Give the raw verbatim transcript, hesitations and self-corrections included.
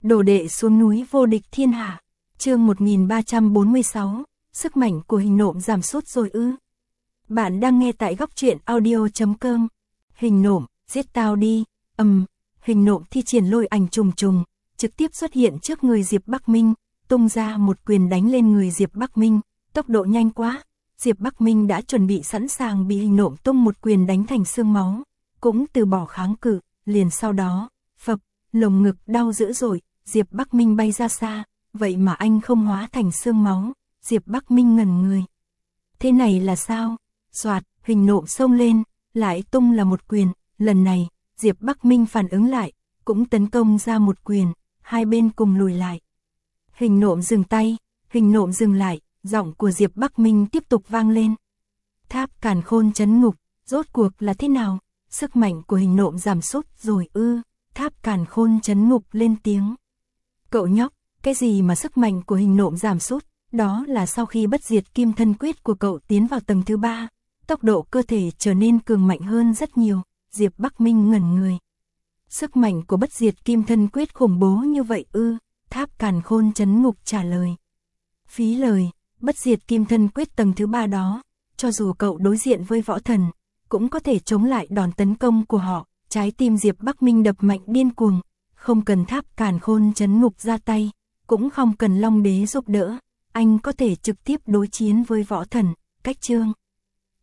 Đồ đệ xuống núi vô địch thiên hạ. Chương một nghìn ba trăm bốn mươi sáu, sức mạnh của hình nộm giảm sút rồi ư? Bạn đang nghe tại góc truyện audio chấm com. Hình nộm, giết tao đi. Ầm, um, hình nộm thi triển lôi ảnh trùng trùng, trực tiếp xuất hiện trước người Diệp Bắc Minh, tung ra một quyền đánh lên người Diệp Bắc Minh, tốc độ nhanh quá. Diệp Bắc Minh đã chuẩn bị sẵn sàng bị hình nộm tung một quyền đánh thành xương máu, cũng từ bỏ kháng cự, liền sau đó, phập, lồng ngực đau dữ dội, Diệp Bắc Minh bay ra xa, vậy mà anh không hóa thành xương máu. Diệp Bắc Minh ngẩn người. Thế này là sao? Soạt, hình nộm xông lên, lại tung là một quyền, lần này, Diệp Bắc Minh phản ứng lại, cũng tấn công ra một quyền, hai bên cùng lùi lại. Hình nộm dừng tay, hình nộm dừng lại, giọng của Diệp Bắc Minh tiếp tục vang lên. Tháp Càn Khôn trấn ngục, rốt cuộc là thế nào? Sức mạnh của hình nộm giảm sút rồi ư? Tháp Càn Khôn trấn ngục lên tiếng. Cậu nhóc, cái gì mà sức mạnh của hình nộm giảm sút? Đó là sau khi bất diệt kim thân quyết của cậu tiến vào tầng thứ ba, tốc độ cơ thể trở nên cường mạnh hơn rất nhiều. Diệp Bắc Minh ngẩn người. Sức mạnh của bất diệt kim thân quyết khủng bố như vậy ư? Tháp Càn Khôn trấn ngục trả lời. Phí lời, bất diệt kim thân quyết tầng thứ ba đó, cho dù cậu đối diện với võ thần, cũng có thể chống lại đòn tấn công của họ. Trái tim Diệp Bắc Minh đập mạnh điên cuồng, không cần Tháp Càn Khôn trấn ngục ra tay, cũng không cần Long Đế giúp đỡ, anh có thể trực tiếp đối chiến với võ thần. Cách chương